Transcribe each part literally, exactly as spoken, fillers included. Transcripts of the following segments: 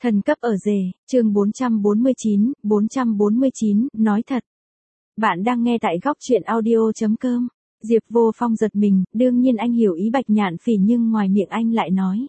Thần cấp ở rể, chương bốn trăm bốn mươi chín, bốn trăm bốn mươi chín, nói thật. Bạn đang nghe tại góc truyện audio chấm com. Diệp Vô Phong giật mình, đương nhiên anh hiểu ý Bạch Nhạn Phỉ nhưng ngoài miệng anh lại nói.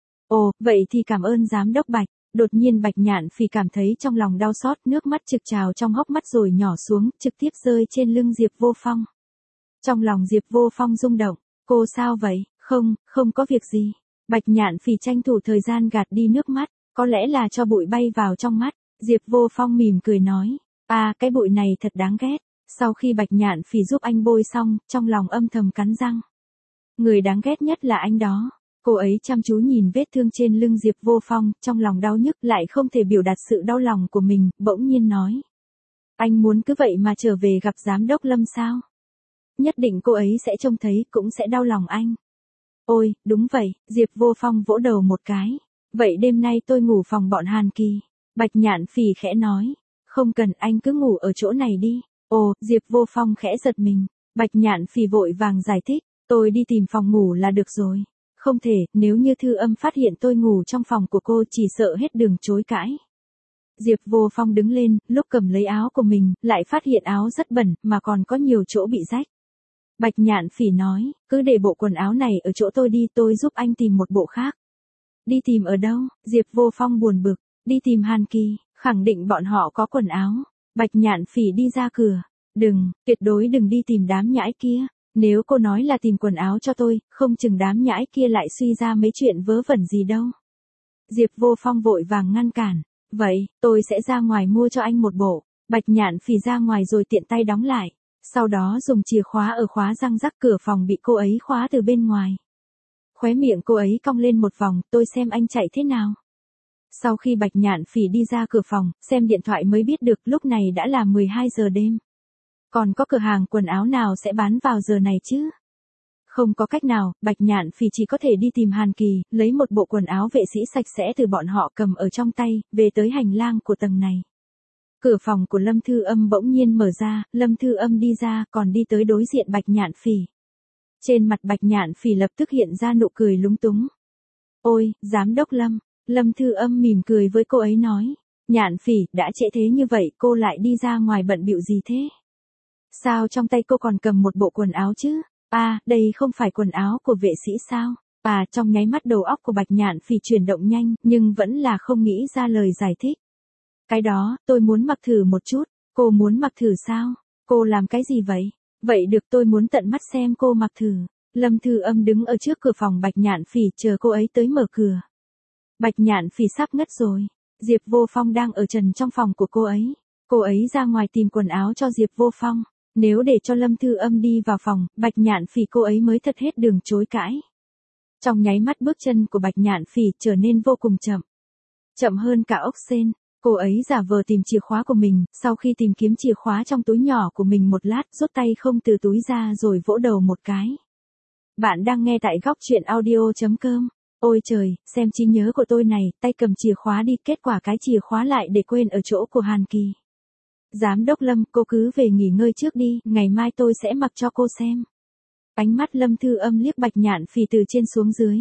Ồ, vậy thì cảm ơn giám đốc Bạch. Đột nhiên Bạch Nhạn Phỉ cảm thấy trong lòng đau xót, nước mắt trực trào trong hốc mắt rồi nhỏ xuống, trực tiếp rơi trên lưng Diệp Vô Phong. Trong lòng Diệp Vô Phong rung động, cô sao vậy? Không, không có việc gì. Bạch Nhạn Phỉ tranh thủ thời gian gạt đi nước mắt. Có lẽ là cho bụi bay vào trong mắt, Diệp Vô Phong mỉm cười nói, à cái bụi này thật đáng ghét. Sau khi Bạch Nhạn Phỉ giúp anh bôi xong, trong lòng âm thầm cắn răng. Người đáng ghét nhất là anh đó. Cô ấy chăm chú nhìn vết thương trên lưng Diệp Vô Phong, trong lòng đau nhức lại không thể biểu đạt sự đau lòng của mình, bỗng nhiên nói. Anh muốn cứ vậy mà trở về gặp giám đốc Lâm sao? Nhất định cô ấy sẽ trông thấy cũng sẽ đau lòng anh. Ôi, đúng vậy, Diệp Vô Phong vỗ đầu một cái. Vậy đêm nay tôi ngủ phòng bọn Hàn Kỳ. Bạch Nhạn Phỉ khẽ nói. Không cần, anh cứ ngủ ở chỗ này đi. Ồ, Diệp Vô Phong khẽ giật mình. Bạch Nhạn Phỉ vội vàng giải thích. Tôi đi tìm phòng ngủ là được rồi. Không thể, nếu như Thư Âm phát hiện tôi ngủ trong phòng của cô chỉ sợ hết đường chối cãi. Diệp Vô Phong đứng lên, lúc cầm lấy áo của mình, lại phát hiện áo rất bẩn, mà còn có nhiều chỗ bị rách. Bạch Nhạn Phỉ nói, cứ để bộ quần áo này ở chỗ tôi đi, tôi giúp anh tìm một bộ khác. Đi tìm ở đâu? Diệp Vô Phong buồn bực. Đi tìm Hàn Kỳ, khẳng định bọn họ có quần áo. Bạch Nhạn Phỉ đi ra cửa. Đừng, tuyệt đối đừng đi tìm đám nhãi kia. Nếu cô nói là tìm quần áo cho tôi, không chừng đám nhãi kia lại suy ra mấy chuyện vớ vẩn gì đâu. Diệp Vô Phong vội vàng ngăn cản. Vậy, tôi sẽ ra ngoài mua cho anh một bộ. Bạch Nhạn Phỉ ra ngoài rồi tiện tay đóng lại. Sau đó dùng chìa khóa ở khóa răng rắc, cửa phòng bị cô ấy khóa từ bên ngoài. Khóe miệng cô ấy cong lên một vòng, tôi xem anh chạy thế nào. Sau khi Bạch Nhạn Phỉ đi ra cửa phòng, xem điện thoại mới biết được lúc này đã là mười hai giờ đêm. Còn có cửa hàng quần áo nào sẽ bán vào giờ này chứ? Không có cách nào, Bạch Nhạn Phỉ chỉ có thể đi tìm Hàn Kỳ, lấy một bộ quần áo vệ sĩ sạch sẽ từ bọn họ cầm ở trong tay, về tới hành lang của tầng này. Cửa phòng của Lâm Thư Âm bỗng nhiên mở ra, Lâm Thư Âm đi ra, còn đi tới đối diện Bạch Nhạn Phỉ. Trên mặt Bạch Nhạn Phỉ lập tức hiện ra nụ cười lúng túng. Ôi, giám đốc Lâm. Lâm Thư Âm mỉm cười với cô ấy nói. Nhạn Phỉ, đã trễ thế như vậy, cô lại đi ra ngoài bận bịu gì thế? Sao trong tay cô còn cầm một bộ quần áo chứ? À, đây không phải quần áo của vệ sĩ sao? À, trong nháy mắt đầu óc của Bạch Nhạn Phỉ chuyển động nhanh, nhưng vẫn là không nghĩ ra lời giải thích. Cái đó, tôi muốn mặc thử một chút. Cô muốn mặc thử sao? Cô làm cái gì vậy? Vậy được, tôi muốn tận mắt xem cô mặc thử. Lâm Thư Âm đứng ở trước cửa phòng Bạch Nhạn Phỉ chờ cô ấy tới mở cửa. Bạch Nhạn Phỉ sắp ngất rồi. Diệp Vô Phong đang ở trần trong phòng của cô ấy. Cô ấy ra ngoài tìm quần áo cho Diệp Vô Phong. Nếu để cho Lâm Thư Âm đi vào phòng, Bạch Nhạn Phỉ cô ấy mới thật hết đường chối cãi. Trong nháy mắt bước chân của Bạch Nhạn Phỉ trở nên vô cùng chậm. Chậm hơn cả ốc sên. Cô ấy giả vờ tìm chìa khóa của mình, sau khi tìm kiếm chìa khóa trong túi nhỏ của mình một lát, rút tay không từ túi ra rồi vỗ đầu một cái. Bạn đang nghe tại góc truyện audio chấm com. Ôi trời, xem trí nhớ của tôi này, tay cầm chìa khóa đi, kết quả cái chìa khóa lại để quên ở chỗ của Hàn Kỳ. Giám đốc Lâm, cô cứ về nghỉ ngơi trước đi, ngày mai tôi sẽ mặc cho cô xem. Ánh mắt Lâm Thư Âm liếc Bạch Nhạn Phỉ từ trên xuống dưới.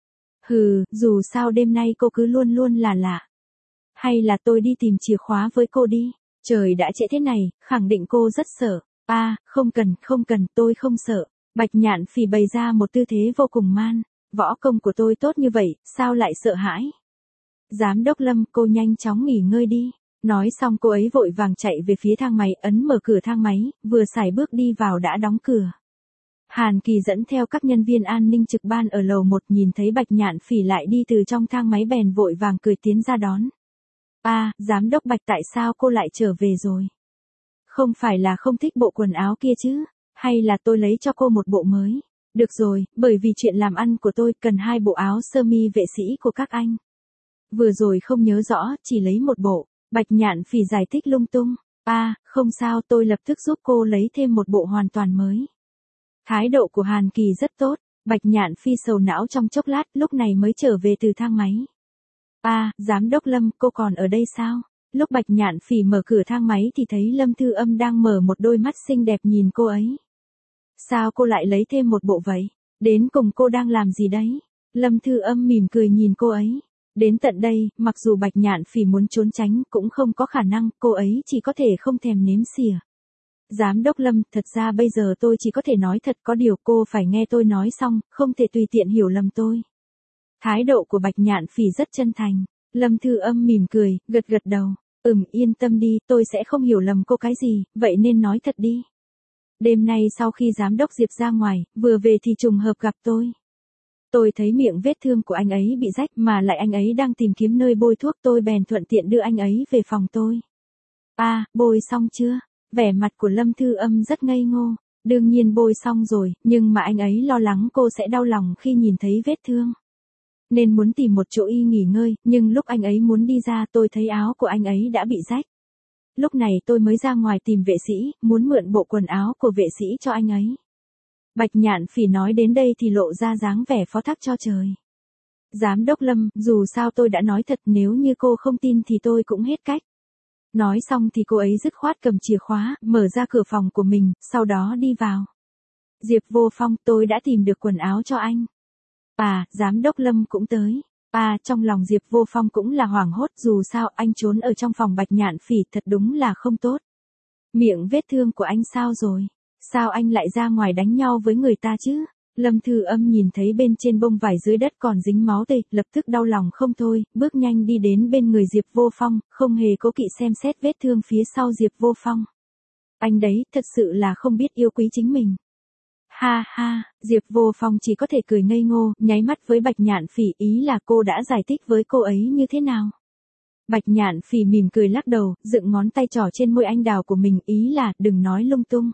Hừ, dù sao đêm nay cô cứ luôn luôn là lạ. Hay là tôi đi tìm chìa khóa với cô đi. Trời đã trễ thế này, khẳng định cô rất sợ. À, không cần, không cần, tôi không sợ. Bạch Nhạn Phỉ bày ra một tư thế vô cùng man. Võ công của tôi tốt như vậy, sao lại sợ hãi? Giám đốc Lâm, cô nhanh chóng nghỉ ngơi đi. Nói xong cô ấy vội vàng chạy về phía thang máy, ấn mở cửa thang máy, vừa sải bước đi vào đã đóng cửa. Hàn Kỳ dẫn theo các nhân viên an ninh trực ban ở lầu một, nhìn thấy Bạch Nhạn Phỉ lại đi từ trong thang máy bèn vội vàng cười tiến ra đón. À, giám đốc Bạch, tại sao cô lại trở về rồi? Không phải là không thích bộ quần áo kia chứ? Hay là tôi lấy cho cô một bộ mới? Được rồi, bởi vì chuyện làm ăn của tôi cần hai bộ áo sơ mi vệ sĩ của các anh. Vừa rồi không nhớ rõ, chỉ lấy một bộ. Bạch Nhạn Phỉ giải thích lung tung. À, không sao, tôi lập tức giúp cô lấy thêm một bộ hoàn toàn mới. Thái độ của Hàn Kỳ rất tốt. Bạch Nhạn Phỉ sầu não trong chốc lát, lúc này mới trở về từ thang máy. À, giám đốc Lâm, cô còn ở đây sao? Lúc Bạch Nhạn Phỉ mở cửa thang máy thì thấy Lâm Thư Âm đang mở một đôi mắt xinh đẹp nhìn cô ấy. Sao cô lại lấy thêm một bộ vậy? Đến cùng cô đang làm gì đấy? Lâm Thư Âm mỉm cười nhìn cô ấy. Đến tận đây, mặc dù Bạch Nhạn Phỉ muốn trốn tránh cũng không có khả năng, cô ấy chỉ có thể không thèm nếm xỉa. Giám đốc Lâm, thật ra bây giờ tôi chỉ có thể nói thật, có điều cô phải nghe tôi nói xong, không thể tùy tiện hiểu lầm tôi. Thái độ của Bạch Nhạn Phỉ rất chân thành. Lâm Thư Âm mỉm cười, gật gật đầu. Ừm, yên tâm đi, tôi sẽ không hiểu lầm cô cái gì, vậy nên nói thật đi. Đêm nay sau khi giám đốc Diệp ra ngoài, vừa về thì trùng hợp gặp tôi. Tôi thấy miệng vết thương của anh ấy bị rách mà lại anh ấy đang tìm kiếm nơi bôi thuốc, tôi bèn thuận tiện đưa anh ấy về phòng tôi. À, bôi xong chưa? Vẻ mặt của Lâm Thư Âm rất ngây ngô. Đương nhiên bôi xong rồi, nhưng mà anh ấy lo lắng cô sẽ đau lòng khi nhìn thấy vết thương. Nên muốn tìm một chỗ y nghỉ ngơi, nhưng lúc anh ấy muốn đi ra tôi thấy áo của anh ấy đã bị rách. Lúc này tôi mới ra ngoài tìm vệ sĩ, muốn mượn bộ quần áo của vệ sĩ cho anh ấy. Bạch Nhạn Phỉ nói đến đây thì lộ ra dáng vẻ phó thác cho trời. Giám đốc Lâm, dù sao tôi đã nói thật, nếu như cô không tin thì tôi cũng hết cách. Nói xong thì cô ấy dứt khoát cầm chìa khóa, mở ra cửa phòng của mình, sau đó đi vào. Diệp Vô Phong, tôi đã tìm được quần áo cho anh. À, giám đốc Lâm cũng tới. À, trong lòng Diệp Vô Phong cũng là hoảng hốt, dù sao anh trốn ở trong phòng Bạch Nhạn Phỉ thật đúng là không tốt. Miệng vết thương của anh sao rồi? Sao anh lại ra ngoài đánh nhau với người ta chứ? Lâm Thư Âm nhìn thấy bên trên bông vải dưới đất còn dính máu tươi, lập tức đau lòng không thôi, bước nhanh đi đến bên người Diệp Vô Phong, không hề cố kỵ xem xét vết thương phía sau Diệp Vô Phong. Anh đấy, thật sự là không biết yêu quý chính mình. Ha ha, Diệp Vô Phong chỉ có thể cười ngây ngô, nháy mắt với Bạch Nhạn Phỉ, ý là cô đã giải thích với cô ấy như thế nào. Bạch Nhạn Phỉ mỉm cười lắc đầu, dựng ngón tay trỏ trên môi anh đào của mình, ý là đừng nói lung tung.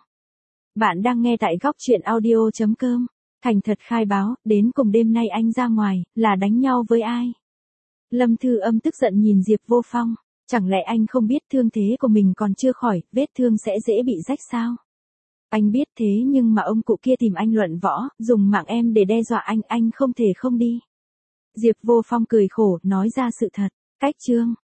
Bạn đang nghe tại góc truyện audio chấm com. Thành thật khai báo, đến cùng đêm nay anh ra ngoài, là đánh nhau với ai? Lâm Thư Âm tức giận nhìn Diệp Vô Phong, chẳng lẽ anh không biết thương thế của mình còn chưa khỏi, vết thương sẽ dễ bị rách sao? Anh biết thế nhưng mà ông cụ kia tìm anh luận võ, dùng mạng em để đe dọa anh, anh không thể không đi. Diệp Vô Phong cười khổ, nói ra sự thật. Cách chương